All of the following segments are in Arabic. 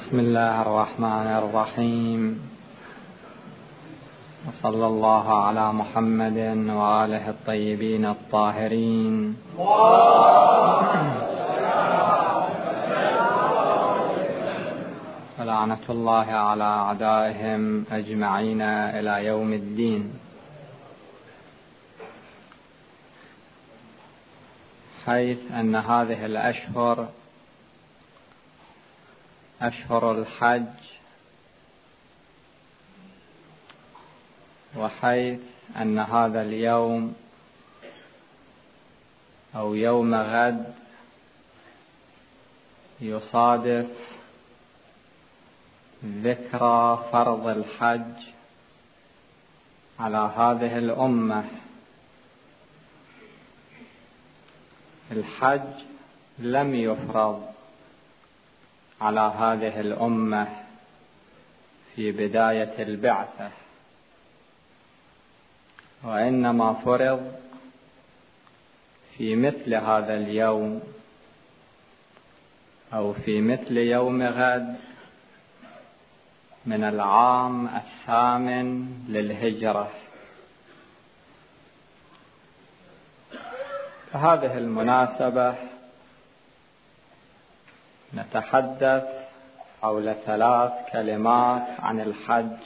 بسم الله الرحمن الرحيم، وصلى الله على محمد وآله الطيبين الطاهرين. ولعنة الله على أعدائهم أجمعين إلى يوم الدين. حيث أن هذه الأشهر أشهر الحج، وحيث أن هذا اليوم أو يوم غد يصادف ذكرى فرض الحج على هذه الأمة. الحج لم يفرض على هذه الأمة في بداية البعثة، وإنما فرض في مثل هذا اليوم أو في مثل يوم غد من العام 8 للهجرة. فهذه المناسبة نتحدث حول 3 كلمات عن الحج.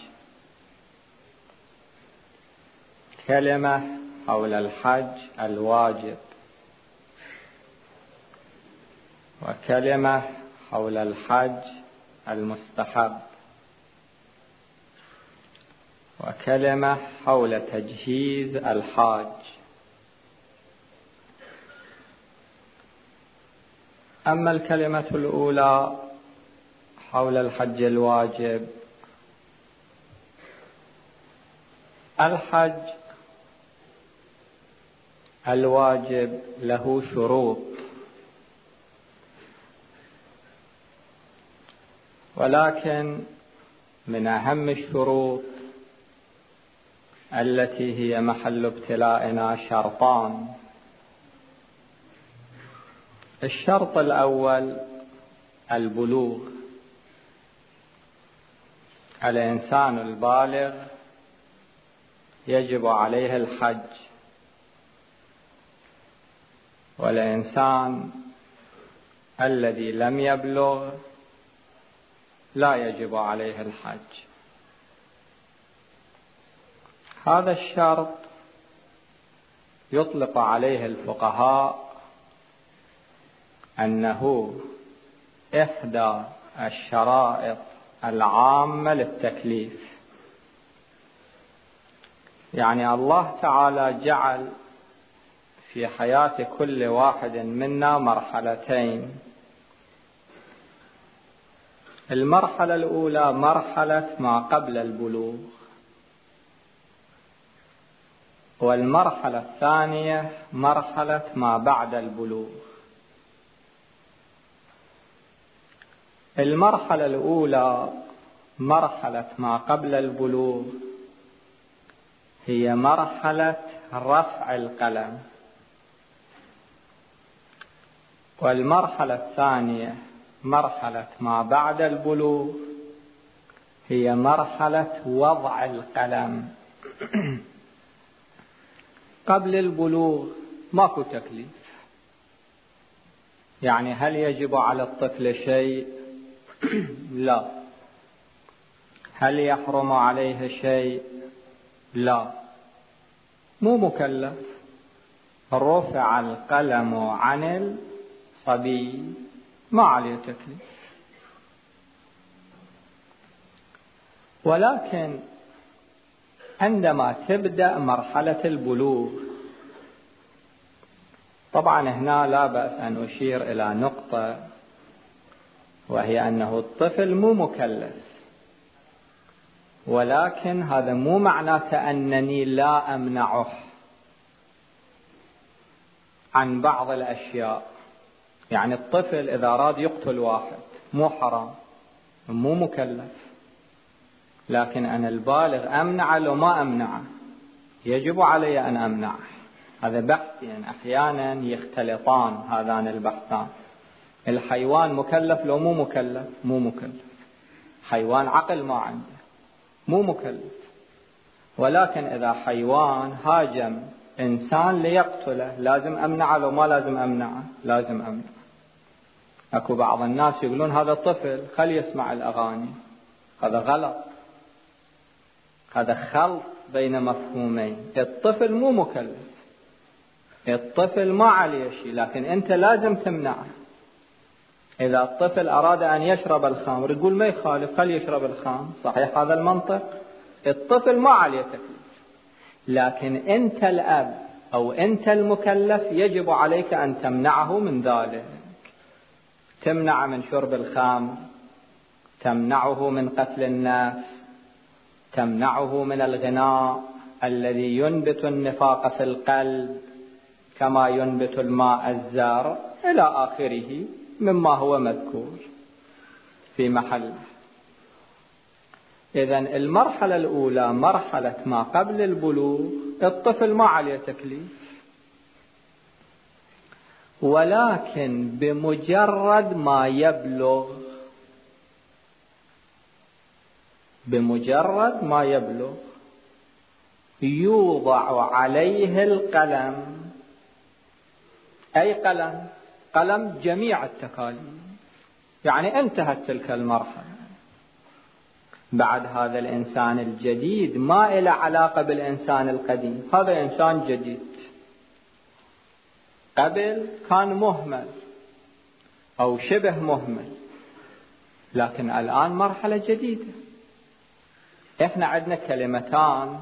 كلمة حول الحج الواجب، وكلمة حول الحج المستحب، وكلمة حول تجهيز الحاج. أما الكلمة الأولى حول الحج الواجب، الحج الواجب له شروط، ولكن من أهم الشروط التي هي محل ابتلائنا شرطان. الشرط الأول البلوغ. الإنسان البالغ يجب عليه الحج، والإنسان الذي لم يبلغ لا يجب عليه الحج. هذا الشرط يطلق عليه الفقهاء أنه إحدى الشرائط العامة للتكليف. يعني الله تعالى جعل في حياة كل واحد منا مرحلتين. المرحلة الأولى مرحلة ما قبل البلوغ، والمرحلة الثانية مرحلة ما بعد البلوغ. المرحلة الأولى مرحلة ما قبل البلوغ هي مرحلة رفع القلم، والمرحلة الثانية مرحلة ما بعد البلوغ هي مرحلة وضع القلم. قبل البلوغ ماكو تكليف. يعني هل يجب على الطفل شيء؟ لا. هل يحرم عليه شيء؟ لا، مو مكلف. رفع القلم عن الصبي، ما عليه تكليف. ولكن عندما تبدأ مرحلة البلوغ، طبعا هنا لا بأس أن أشير إلى نقطة، وهي أنه الطفل مو مكلف، ولكن هذا مو معناته أنني لا أمنعه عن بعض الأشياء. يعني الطفل إذا أراد يقتل واحد مو حرام، مو مكلف، لكن أنا البالغ أمنع لو ما أمنعه، يجب علي أن أمنعه. هذا بحثين أحيانا يختلطان هذان البحثان. الحيوان مكلف لو مو مكلف؟ مو مكلف. حيوان عقل ما عنده، مو مكلف. ولكن إذا حيوان هاجم إنسان ليقتله لازم أمنعه لو ما لازم أمنعه؟ لازم أمنعه. أكو بعض الناس يقولون هذا طفل خلي يسمع الأغاني، هذا غلط، هذا خلط بين مفهومين. الطفل مو مكلف، الطفل ما عليه شيء، لكن أنت لازم تمنعه. إذا الطفل أراد أن يشرب الخمر يقول ما يخالف خلي يشرب الخمر، صحيح هذا المنطق؟ الطفل ما عليه تكليف، لكن أنت الأب أو أنت المكلف يجب عليك أن تمنعه من ذلك. تمنع من شرب الخمر، تمنعه من قتل النفس، تمنعه من الغناء الذي ينبت النفاق في القلب كما ينبت الماء الزرع إلى آخره مما هو مذكور في محله. إذن المرحلة الأولى مرحلة ما قبل البلوغ، الطفل ما عليه تكليف، ولكن بمجرد ما يبلغ يوضع عليه القلم. أي قلم؟ قلم جميع التكاليف، يعني انتهت تلك المرحلة. بعد هذا الإنسان الجديد ما إله علاقة بالإنسان القديم، هذا إنسان جديد. قبل كان مهمل أو شبه مهمل، لكن الآن مرحلة جديدة. إحنا عندنا كلمتان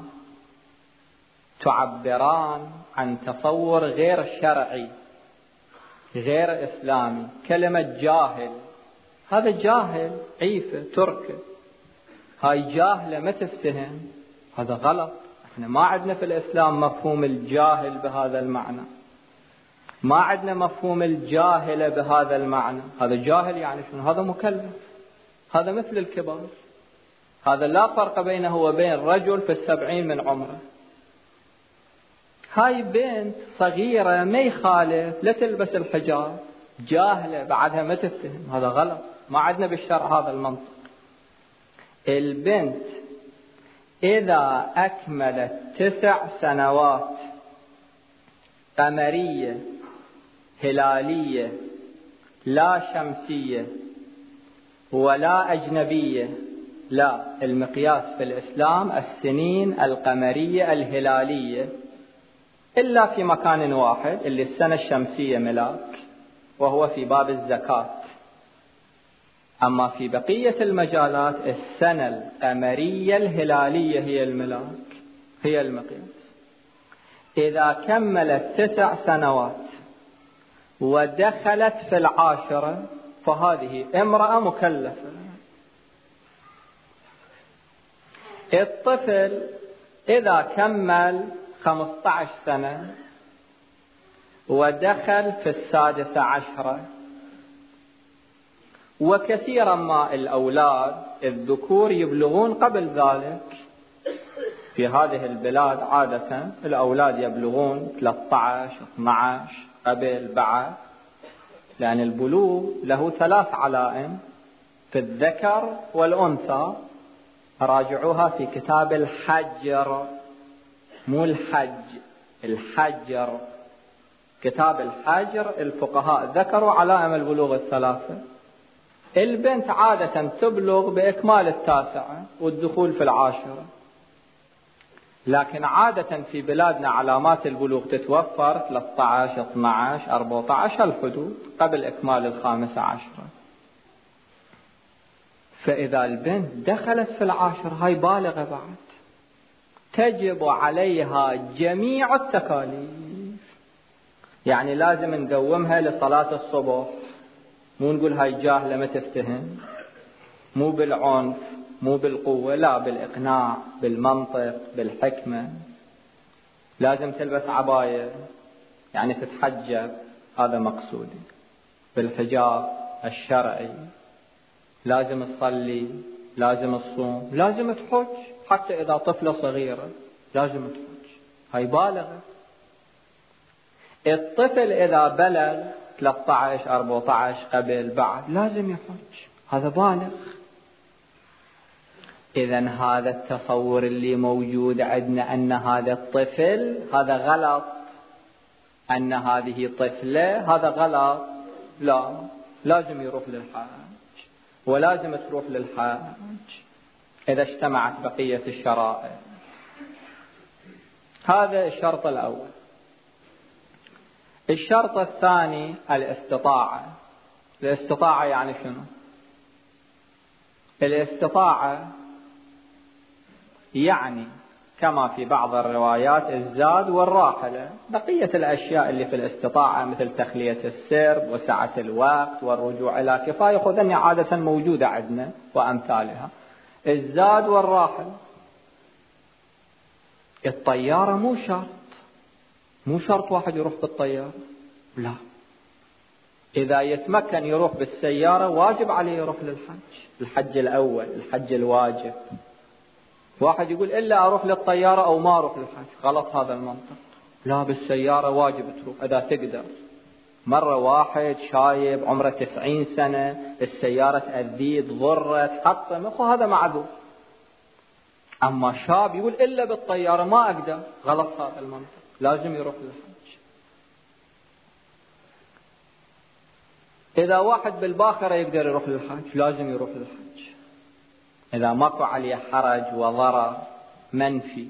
تعبران عن تصور غير شرعي غير إسلامي. كلمة جاهل، هذا جاهل عيفة تركه، هاي جاهلة ما تفتهم، هذا غلط. احنا ما عندنا في الإسلام مفهوم الجاهل بهذا المعنى، ما عندنا مفهوم الجاهلة بهذا المعنى. هذا جاهل يعني شنو؟ هذا مكلف، هذا مثل الكبار، هذا لا فرق بينه وبين رجل في 70 من عمره. هاي بنت صغيرة ما يخالف لا تلبس الحجاب، جاهلة بعدها ما تفتهم، هذا غلط. ما عندنا بالشرع هذا المنطق. البنت إذا أكملت 9 سنوات قمرية هلالية لا شمسية ولا أجنبية، لا، المقياس في الإسلام السنين القمرية الهلالية، إلا في مكان واحد اللي السنة الشمسية ملاك، وهو في باب الزكاة. أما في بقية المجالات السنة القمرية الهلالية هي الملاك، هي المقياس. إذا كملت 9 سنوات ودخلت في 10 فهذه امرأة مكلفة. الطفل إذا كمل 15 سنة ودخل في 16، وكثيرا ما الأولاد الذكور يبلغون قبل ذلك. في هذه البلاد عادة الأولاد يبلغون 13 12 قبل بعد، لأن البلوغ له 3 علائم في الذكر والأنثى. راجعوها في كتاب الحجر، مو الحج، الحجر، كتاب الحجر. الفقهاء ذكروا علائم البلوغ 3. البنت عادة تبلغ بإكمال 9 والدخول في 10، لكن عادة في بلادنا علامات البلوغ تتوفر 13 12 14 الحدود قبل إكمال 15. فإذا البنت دخلت في 10 هاي بالغة بعد، تجب عليها جميع التكاليف. يعني لازم نقومها لصلاة الصبح، مو نقول هاي جاهلة ما تفتهم، مو بالعنف مو بالقوة، لا، بالإقناع بالمنطق بالحكمة. لازم تلبس عباية يعني تتحجب، هذا مقصودي، بالحجاب الشرعي. لازم تصلي، لازم تصوم، لازم تحج، حتى إذا طفلة صغيرة لازم تحج، هاي بالغة. الطفل إذا بلغ 13 14 قبل بعد لازم يحج، هذا بالغ. إذن هذا التصور اللي موجود عندنا أن هذا الطفل هذا غلط، أن هذه طفلة هذا غلط. لا، لازم يروح للحج، ولازم تروح للحج إذا اجتمعت بقية الشرائط. هذا الشرط الأول. الشرط الثاني الاستطاعة. الاستطاعة يعني شنو؟ الاستطاعة يعني كما في بعض الروايات الزاد والراحلة، بقية الأشياء اللي في الاستطاعة مثل تخلية السرب وسعة الوقت والرجوع إلى كفاية خذني عادة موجودة عندنا وأمثالها. الزاد والراحلة. الطيارة مو شرط واحد يروح بالطيارة، لا، إذا يتمكن يروح بالسيارة واجب عليه يروح للحج. الحج الأول، الحج الواجب. واحد يقول إلا أروح للطيارة أو ما أروح للحج، غلط هذا المنطق. لا، بالسيارة واجب تروح إذا تقدر. مرة واحد شايب عمره 90 سنة السيارة تأذيه تضره تحطمه، هذا معذور. أما شاب يقول إلا بالطيارة ما أقدر، غلط هذا المنطق، لازم يروح للحج. إذا واحد بالباخرة يقدر يروح للحج لازم يروح للحج، إذا ماكو عليه حرج وضرر منفي.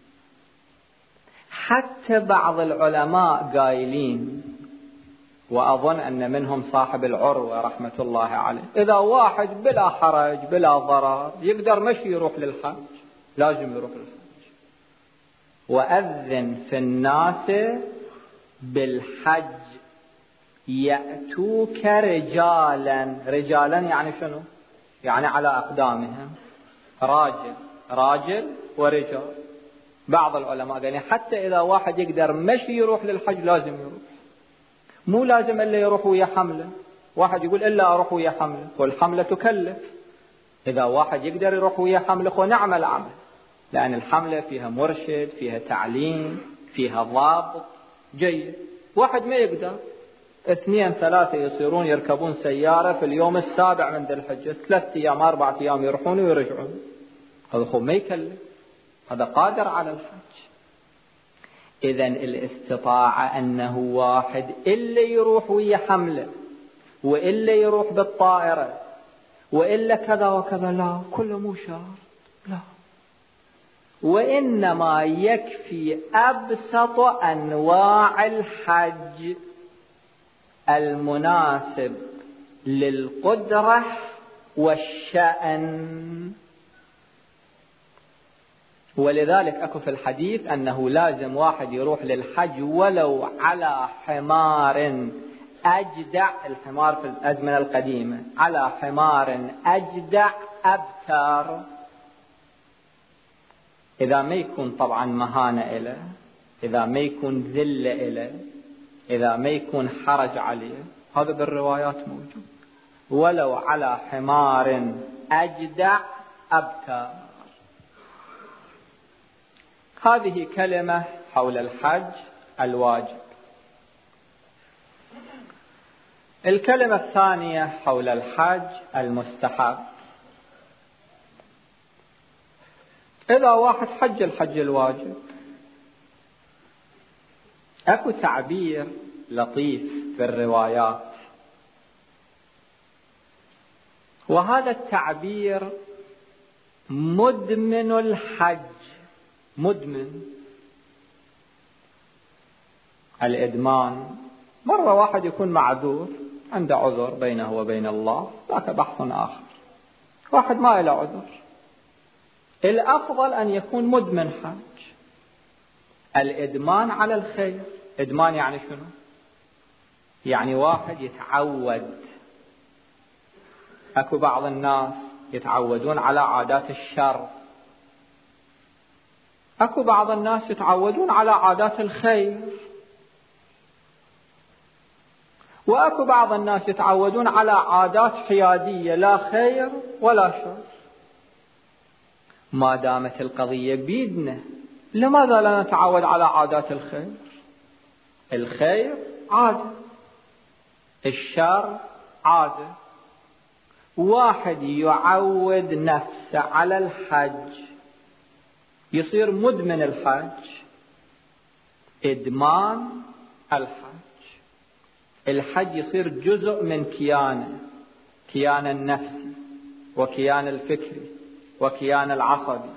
حتى بعض العلماء قايلين، وأظن أن منهم صاحب العروة رحمة الله عليه، إذا واحد بلا حرج بلا ضرر يقدر مشي يروح للحج لازم يروح للحج. وأذن في الناس بالحج يأتوك رجالا. رجالا يعني شنو؟ يعني على أقدامهم، راجل ورجال. بعض العلماء قال حتى إذا واحد يقدر مشي يروح للحج لازم يروح، مو لازم إلا يروح ويا حمله. واحد يقول إلا أروح ويا حمله، والحملة تكلف. إذا واحد يقدر يروح ويا حمله ونعمل عمل، لأن الحملة فيها مرشد، فيها تعليم، فيها ضابط جيد. واحد ما يقدر، 2 3 يصيرون يركبون سيارة في اليوم السابع من ذي الحجة، 3 أيام 4 أيام يروحون ويرجعون، هذا هو ما يكلف، هذا قادر على الحج. إذن الاستطاعة أنه واحد إلا يروح ويا حمله، وإلا يروح بالطائرة، وإلا كذا وكذا، لا، كله مو شرط، لا. وإنما يكفي أبسط أنواع الحج المناسب للقدرة والشأن. ولذلك أكو في الحديث أنه لازم واحد يروح للحج ولو على حمار أجدع. الحمار في الأزمنة القديمة على حمار أجدع أبتر، إذا ما يكون طبعا مهانة إله، إذا ما يكون ذلة إله، إذا ما يكون حرج عليه، هذا بالروايات موجود. ولو على حمار أجدع أبتر. هذه كلمة حول الحج الواجب. الكلمة الثانية حول الحج المستحب. إذا واحد حج الحج الواجب، أكو تعبير لطيف في الروايات، وهذا التعبير مدمن الحج. مدمن الإدمان. مرة واحد يكون معذور، عنده عذر بينه وبين الله، ذاك بحث آخر. واحد ما له عذر، الأفضل أن يكون مدمن حج. الإدمان على الخير. إدمان يعني شنو؟ يعني واحد يتعود. أكو بعض الناس يتعودون على عادات الشر، أكو بعض الناس يتعودون على عادات الخير، وأكو بعض الناس يتعودون على عادات حيادية لا خير ولا شر. ما دامت القضية بيدنا، لماذا لا نتعود على عادات الخير؟ الخير عادة، الشر عادة. واحد يعود نفسه على الحج يصير مدمن الحج، إدمان الحج يصير جزء من كيان النفسي وكيان الفكري وكيان العصبي.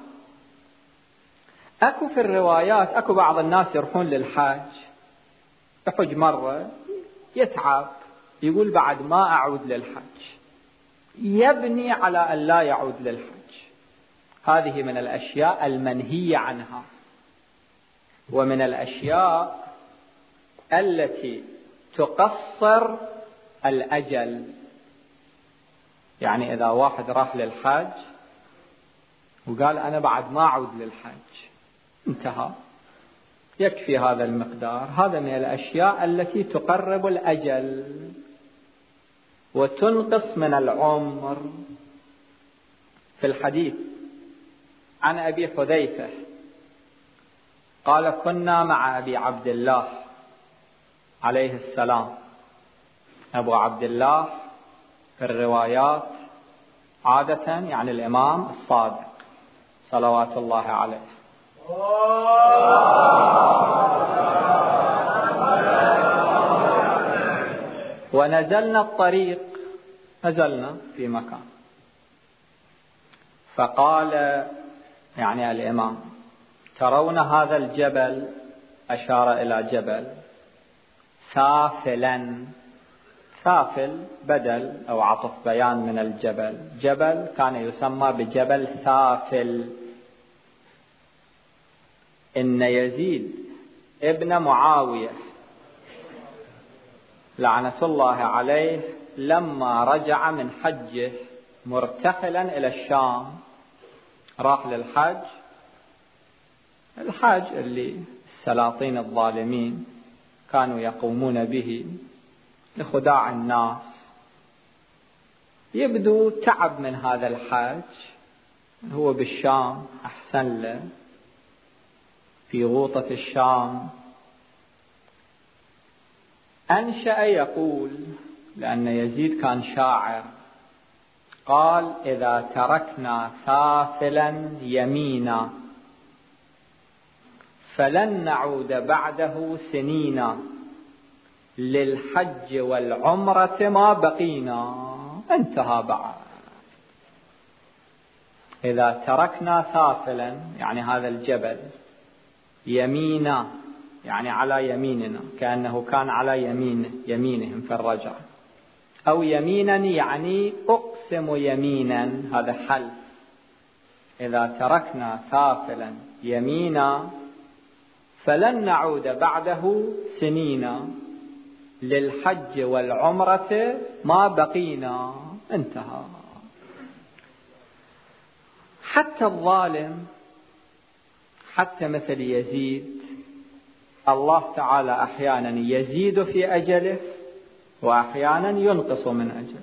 أكو في الروايات أكو بعض الناس يروحون للحج، يحج مرة يتعب يقول بعد ما أعود للحج، يبني على أن لا يعود للحج. هذه من الأشياء المنهية عنها، ومن الأشياء التي تقصر الأجل. يعني إذا واحد راح للحج وقال أنا بعد ما أعود للحج، انتهى، يكفي هذا المقدار. هذا من الأشياء التي تقرب الأجل وتنقص من العمر. في الحديث عن أبي حذيفة قال كنا مع أبي عبد الله عليه السلام. أبو عبد الله في الروايات عادة يعني الإمام الصادق صلوات الله عليه. ونزلنا الطريق، نزلنا في مكان، فقال يعني الإمام ترون هذا الجبل، أشار إلى جبل ثافلا. ثافل بدل أو عطف بيان من الجبل. جبل كان يسمى بجبل ثافل. إن يزيد ابن معاوية لعنة الله عليه لما رجع من حجه مرتحلا إلى الشام، راح للحج، الحج اللي السلاطين الظالمين كانوا يقومون به لخداع الناس. يبدو تعب من هذا الحج، هو بالشام أحسن له، في غوطة الشام. أنشأ يقول، لأن يزيد كان شاعر، قال إذا تركنا ثافلا يمينا فلن نعود بعده سنينا، للحج والعمرة ما بقينا. انتهى بعد. إذا تركنا ثافلا يعني هذا الجبل، يمينا يعني على يميننا، كأنه كان على يمينهم في الرجع، أو يمينا يعني أقسم يمينا، هذا حلف. إذا تركنا ثافلا يمينا فلن نعود بعده سنينا، للحج والعمرة ما بقينا. انتهى. حتى الظالم، حتى مثل يزيد، الله تعالى أحيانا يزيد في أجله وأحيانا ينقص من أجله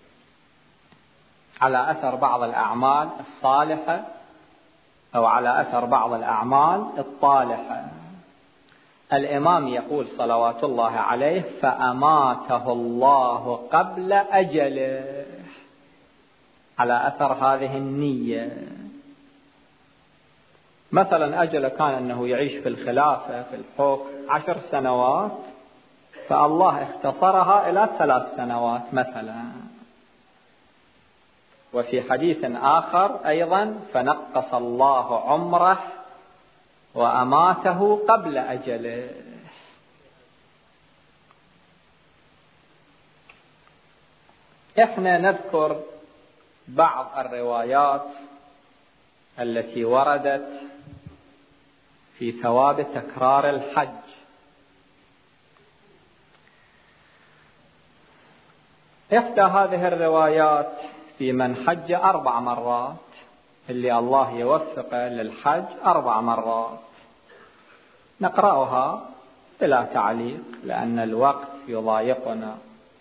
على أثر بعض الأعمال الصالحة أو على أثر بعض الأعمال الطالحة. الإمام يقول صلوات الله عليه فأماته الله قبل أجله، على أثر هذه النية. مثلا أجله كان أنه يعيش في الخلافة في الحكم 10 سنوات، فالله اختصرها إلى 3 سنوات مثلا. وفي حديث آخر أيضا فنقص الله عمره وأماته قبل أجله. إحنا نذكر بعض الروايات التي وردت في ثواب تكرار الحج. إحدى هذه الروايات في من حج 4 مرات، اللي الله يوفقه للحج 4 مرات. نقرأها بلا تعليق لأن الوقت يضايقنا.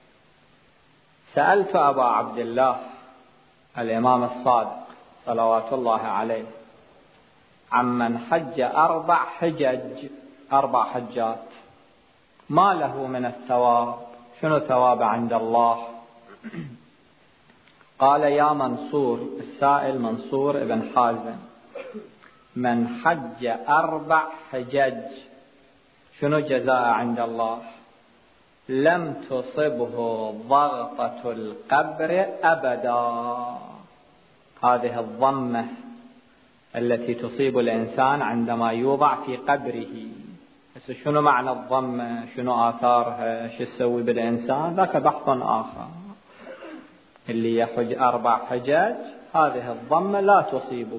سألت أبا عبد الله الإمام الصادق صلوات الله عليه عمن حج 4 حجج، 4 حجات، ما له من الثواب، شنو ثواب عند الله؟ قال يا منصور، السائل منصور ابن حازم، من حج 4 حجج شنو جزاء عند الله؟ لم تصبه ضغطة القبر أبدا. هذه الضمة التي تصيب الإنسان عندما يوضع في قبره. بس شنو معنى الضمة؟ شنو آثارها؟ شو تسوي بالإنسان؟ ذاك بحث آخر. اللي يحج 4 حجاج هذه الضمة لا تصيبه.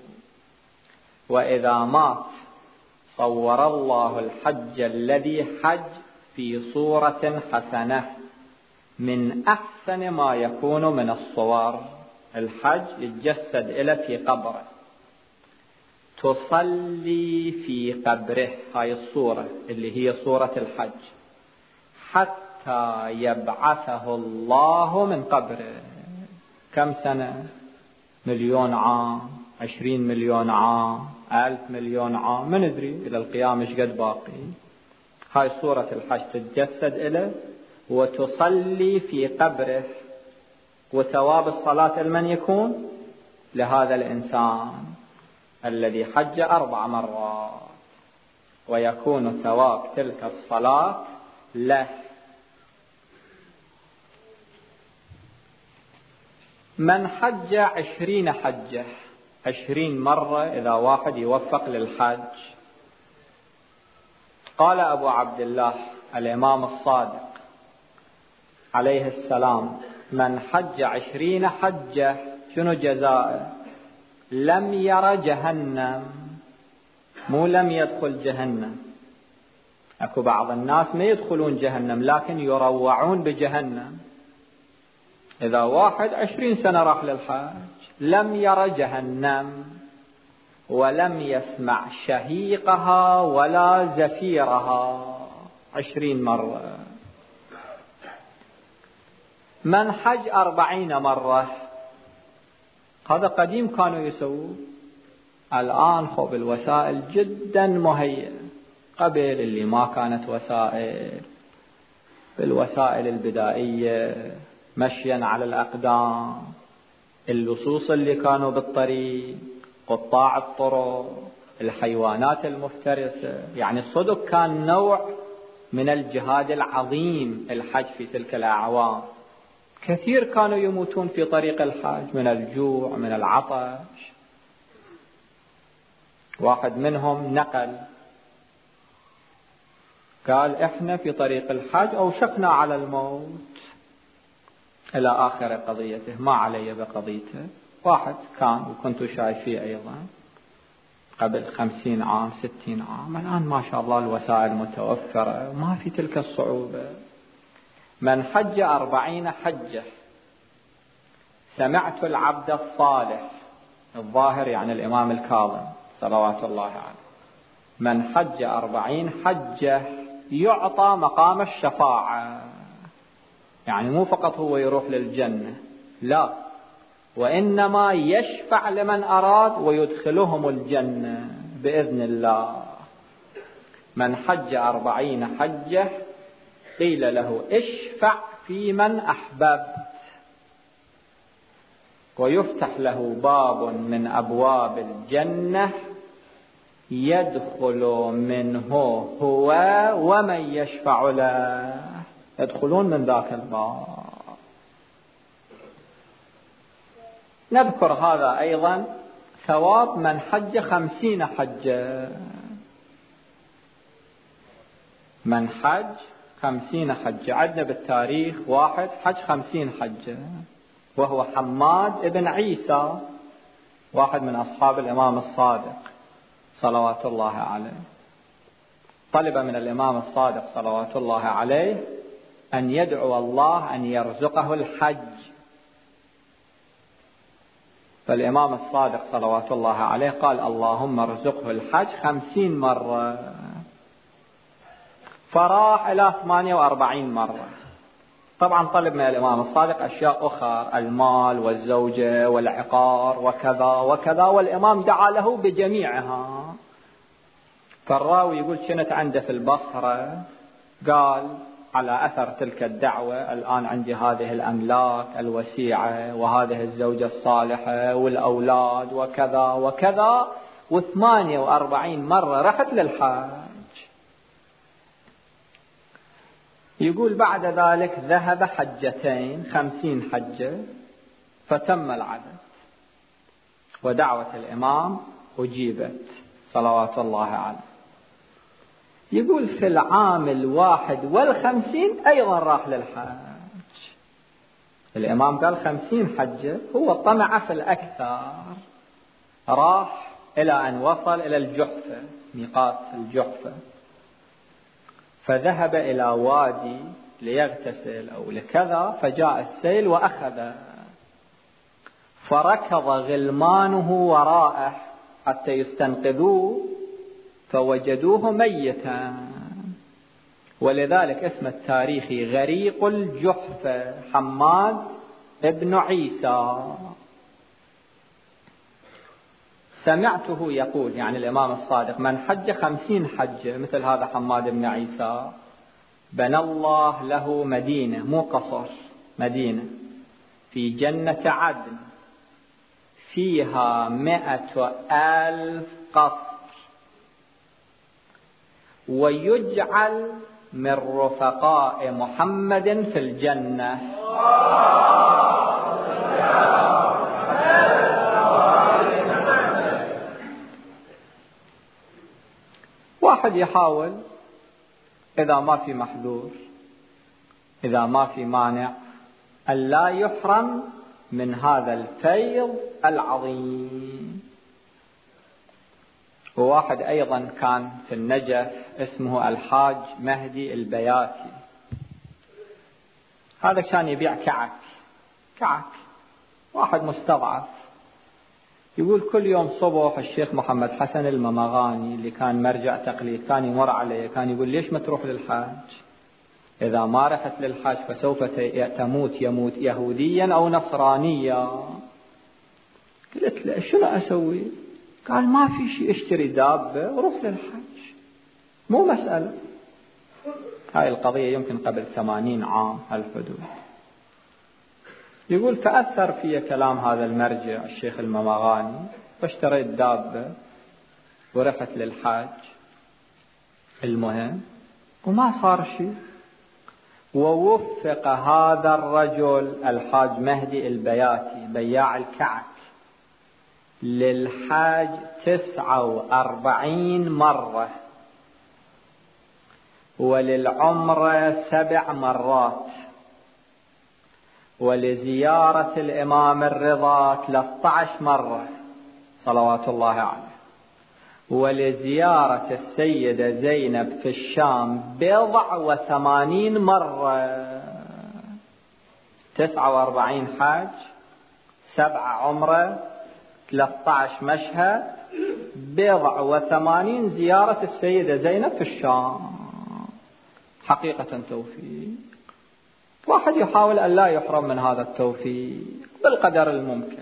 وإذا مات صور الله الحج الذي حج في صورة حسنة من أحسن ما يكون من الصور. الحج يتجسد إلى في قبره، تصلي في قبره، هاي الصورة اللي هي صورة الحج، حتى يبعثه الله من قبره. كم سنة؟ 1,000,000 عام، 20,000,000 عام، 1,000,000,000 عام، ما ندري إلى القيامة إيش قد باقي. هاي صورة الحج تتجسد إليه وتصلي في قبره. وثواب الصلاة لمن يكون؟ لهذا الإنسان الذي حج 4 مرات، ويكون ثواب تلك الصلاة له. من حج 20 حجة، 20 مرة إذا واحد يوفق للحج. قال أبو عبد الله الإمام الصادق عليه السلام: من حج 20 حجة شنو جزاءه؟ لم ير جهنم، مو لم يدخل جهنم. أكو بعض الناس ما يدخلون جهنم لكن يروعون بجهنم. إذا واحد 20 سنة راح للحج لم ير جهنم ولم يسمع شهيقها ولا زفيرها 20 مرة. من حج 40 مرة، هذا قديم كانوا يسووا، الآن خب الوسائل جدا مهيئة. قبل اللي ما كانت وسائل، بالوسائل البدائية مشيا على الأقدام، اللصوص اللي كانوا بالطريق، قطاع الطرق، الحيوانات المفترسة. يعني صدق كان نوع من الجهاد العظيم الحج في تلك الأعوام. كثير كانوا يموتون في طريق الحج من الجوع من العطش. واحد منهم نقل قال: احنا في طريق الحج اوشكنا على الموت، الى اخر قضيته، ما علي بقضيته. واحد كان وكنت شايف فيه ايضا قبل 50 عام 60 عام. الان ما شاء الله الوسائل متوفرة، ما في تلك الصعوبة. من حج 40 حجة، سمعت العبد الصالح، الظاهر يعني الإمام الكاظم صلوات الله عليه، من حج 40 حجة يعطى مقام الشفاعة. يعني مو فقط هو يروح للجنة، لا، وإنما يشفع لمن أراد ويدخلهم الجنة بإذن الله. من حج 40 حجة قيل له: اشفع في من أحببت، ويفتح له باب من أبواب الجنة يدخل منه هو ومن يشفع له، يدخلون من ذاك الباب. نذكر هذا أيضا ثواب من حج 50 حجة. من حج 50 حجة، عدنا بالتاريخ واحد حج 50 حجة، وهو حماد ابن عيسى، واحد من أصحاب الإمام الصادق صلوات الله عليه. طلب من الإمام الصادق صلوات الله عليه أن يدعو الله أن يرزقه الحج. فالإمام الصادق صلوات الله عليه قال: اللهم ارزقه الحج 50 مرة. فراح إلى 48 مرة. طبعا طلب من الإمام الصادق أشياء أخرى، المال والزوجة والعقار وكذا وكذا، والإمام دعا له بجميعها. فالراوي يقول: كنت عنده في البصرة، قال: على أثر تلك الدعوة الآن عندي هذه الأملاك الوسيعة وهذه الزوجة الصالحة والأولاد وكذا وكذا، و48 مرة رحت للحاج. يقول بعد ذلك ذهب حجتين 50 حجة فتم العدد، ودعوة الإمام أجيبت صلوات الله عليه. يقول في العام 51 أيضا راح للحج. الإمام قال 50 حجة، هو طمع في الأكثر، راح إلى أن وصل إلى الجحفة، ميقات الجحفة، فذهب إلى وادي ليغتسل أو لكذا، فجاء السيل وأخذ، فركض غلمانه وراءه حتى يستنقذوه فوجدوه ميتا، ولذلك اسم التاريخي غريق الجحفة حماد ابن عيسى. سمعته يقول، يعني الإمام الصادق، من حج 50 حجة مثل هذا حماد بن عيسى بنى الله له مدينة، مو قصر، مدينة في جنة عدن فيها 100,000 قصر، ويجعل من رفقاء محمد في الجنة. واحد يحاول إذا ما في محذور، إذا ما في مانع، أن لا يحرم من هذا الفيض العظيم. وواحد أيضا كان في النجف اسمه الحاج مهدي البياتي، هذا كان يبيع كعك، واحد مستضعف. يقول كل يوم صبح الشيخ محمد حسن الممغاني اللي كان مرجع تقليد كان يمر عليه، كان يقول ليش ما تروح للحاج؟ إذا ما رحت للحاج فسوف يموت يهوديا أو نصرانيا. قلت له شنو أسوي؟ قال ما في شيء، اشتري دابة وروح للحج، مو مسألة. هاي القضية يمكن قبل 80 عام هالحدود. يقول تأثر في كلام هذا المرجع الشيخ الممغاني، فاشتريت دابة ورحت للحاج، المهم وما صار شيء. ووفق هذا الرجل الحاج مهدي البياتي بياع الكعك للحاج 49 مرة، وللعمرة 7 مرات، ولزيارة الإمام الرضا 13 مرة صلوات الله عليه، ولزيارة السيدة زينب في الشام 80 مرة. 49 حاج، 7 عمرة، 13 مشهد، 80 زيارة السيدة زينب في الشام. حقيقة توفيق. واحد يحاول أن لا يحرم من هذا التوفيق بالقدر الممكن.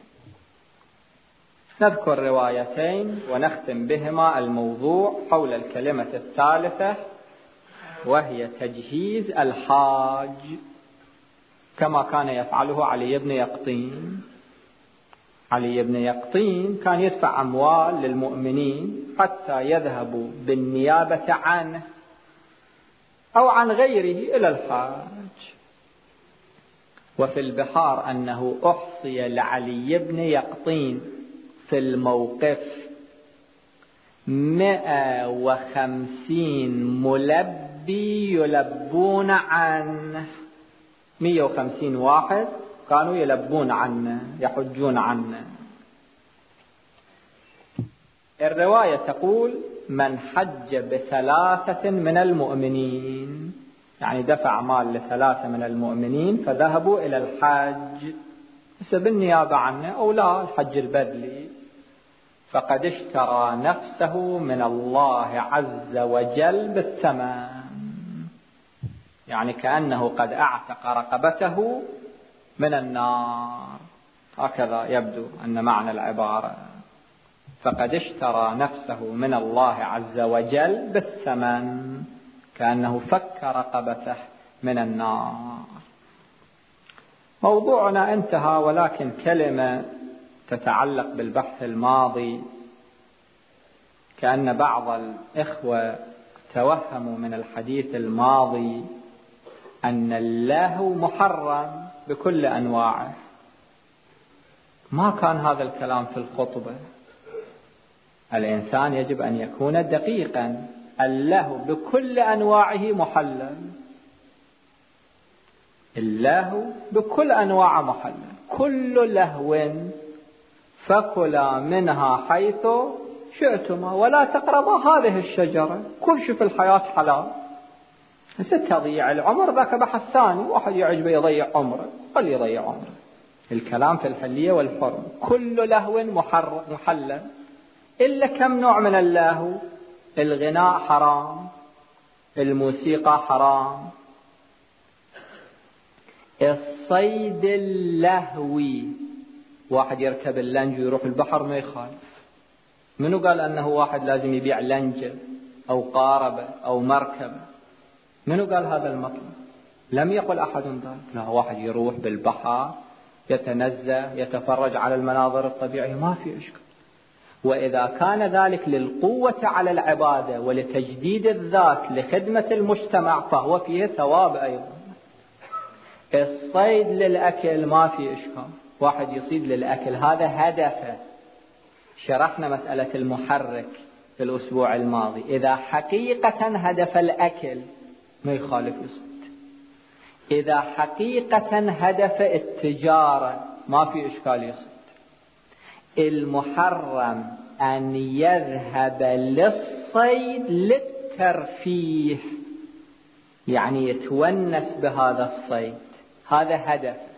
نذكر روايتين ونختم بهما الموضوع حول الكلمة الثالثة، وهي تجهيز الحاج كما كان يفعله علي بن يقطين. علي بن يقطين كان يدفع أموال للمؤمنين حتى يذهبوا بالنيابة عنه أو عن غيره إلى الحاج. وفي البحار أنه أحصي لعلي بن يقطين في الموقف 150 ملبي يلبون عنه، 150 واحد كانوا يلبون عنه، يحجون عنه. الرواية تقول من حج ب3 من المؤمنين، يعني دفع مال ل3 من المؤمنين فذهبوا إلى الحج بالنيابة عنه أو لا الحج البدلي، فقد اشترى نفسه من الله عز وجل بالثمن، يعني كأنه قد أعتق رقبته من النار. هكذا يبدو أن معنى العبارة، فقد اشترى نفسه من الله عز وجل بالثمن، كأنه فك رقبته من النار. موضوعنا انتهى، ولكن كلمة تتعلق بالبحث الماضي. كأن بعض الإخوة توهموا من الحديث الماضي أن اللهو محرم بكل أنواعه. ما كان هذا الكلام في الخطبة. الإنسان يجب أن يكون دقيقا. اللهو بكل أنواعه محلل. اللهو بكل أنواع محلل. كل لهو فكلا منها حيث شئتما ولا تقربا هذه الشجرة. كل شيء في الحياة حلال. تضيع العمر ذاك بحث ثاني. واحد يعجبه يضيع عمره، قل يضيع عمره. الكلام في الحلية والحرم. كل لهو محلل. إلا كم نوع من اللهو؟ الغناء حرام، الموسيقى حرام، الصيد اللهوي. واحد يركب اللنج ويروح البحر ما يخالف. منو قال أنه واحد لازم يبيع لنجة أو قاربة أو مركبة؟ منو قال هذا المطلب؟ لم يقل أحد ذلك. لا، واحد يروح بالبحر يتنزه يتفرج على المناظر الطبيعية ما في إشكال. وإذا كان ذلك للقوة على العبادة ولتجديد الذات لخدمة المجتمع فهو فيه ثواب أيضا. الصيد للأكل ما في إشكال. واحد يصيد للأكل هذا هدفه. شرحنا مسألة المحرك في الأسبوع الماضي. إذا حقيقة هدف الأكل ما يخالف يصيد. إذا حقيقة هدف التجارة ما في إشكال يصيد. المحرم أن يذهب للصيد للترفيه، يعني يتونس بهذا الصيد، هذا هدفه.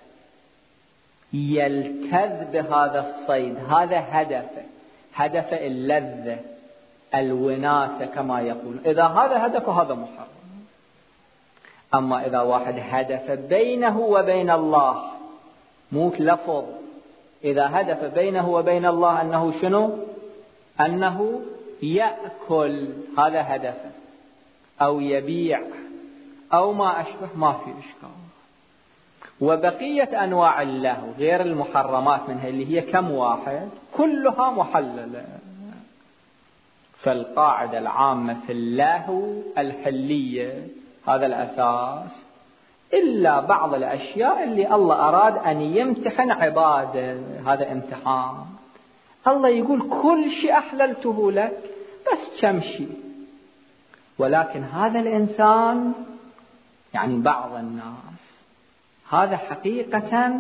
يلتذ بهذا الصيد، هذا هدفه. هدف اللذة الوناسة كما يقول. إذا هذا هدفه هذا محرم. أما إذا واحد هدف بينه وبين الله، مو لفظ، إذا هدف بينه وبين الله أنه شنو؟ أنه يأكل، هذا هدفه، أو يبيع أو ما أشبه، ما في إشكال. وبقية أنواع اللهو غير المحرمات منها اللي هي كم واحد كلها محللة. فالقاعدة العامة في اللهو الحلية، هذا الأساس، إلا بعض الأشياء اللي الله أراد أن يمتحن عباده، هذا امتحان. الله يقول كل شيء أحللته لك بس كم شيء. ولكن هذا الإنسان، يعني بعض الناس، هذا حقيقة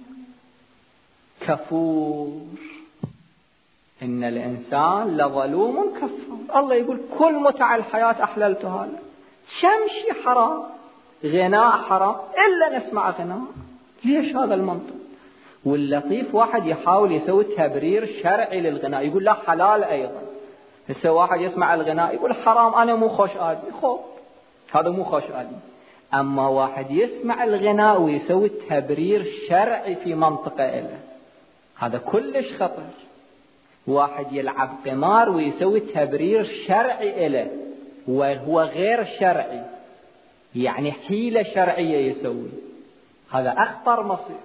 كفور. إن الإنسان لظلوم كفور. الله يقول كل متع الحياة أحللتها لك. كم شيء حرام. غناء حرام إلا نسمع غناء. ليش هذا المنطق؟ واللطيف واحد يحاول يسوي تبرير شرعي للغناء، يقول لا حلال أيضا. هسه واحد يسمع الغناء يقول حرام، أنا مو خوش آدمي. خب هذا مو خوش آدمي. أما واحد يسمع الغناء ويسوي تبرير شرعي في منطقة إله، هذا كلش خطر. واحد يلعب قمار ويسوي تبرير شرعي إله وهو غير شرعي، يعني حيلة شرعية يسوي، هذا أخطر مصير.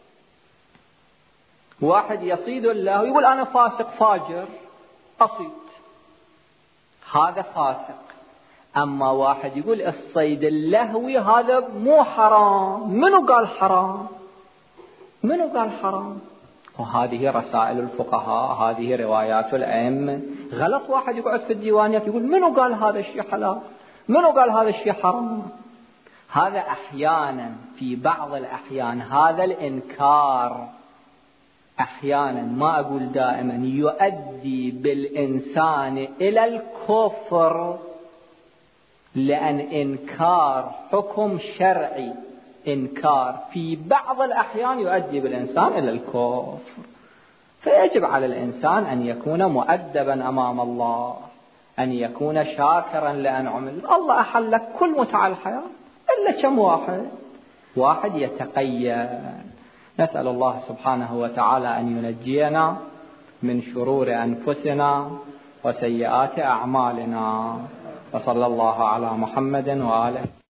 واحد يصيد الله ويقول أنا فاسق فاجر أصيد، هذا فاسق. أما واحد يقول الصيد اللهوي هذا مو حرام، منو قال حرام؟ منو قال حرام؟ وهذه رسائل الفقهاء، هذه روايات الأئمة. غلط واحد يقعد في الديوانيات يقول منو قال هذا الشيء حلال، منو قال هذا الشيء حرام. هذا أحيانا في بعض الأحيان هذا الإنكار أحيانا، ما أقول دائما، يؤدي بالإنسان إلى الكفر. لأن إنكار حكم شرعي، إنكار في بعض الأحيان يؤدي بالإنسان إلى الكفر. فيجب على الإنسان أن يكون مؤدبا أمام الله، أن يكون شاكرا لأنعم الله. أحل لك كل متع الحياة إلا كم واحد يتقيد. نسأل الله سبحانه وتعالى أن ينجينا من شرور أنفسنا وسيئات أعمالنا. وصلى الله على محمد وآله.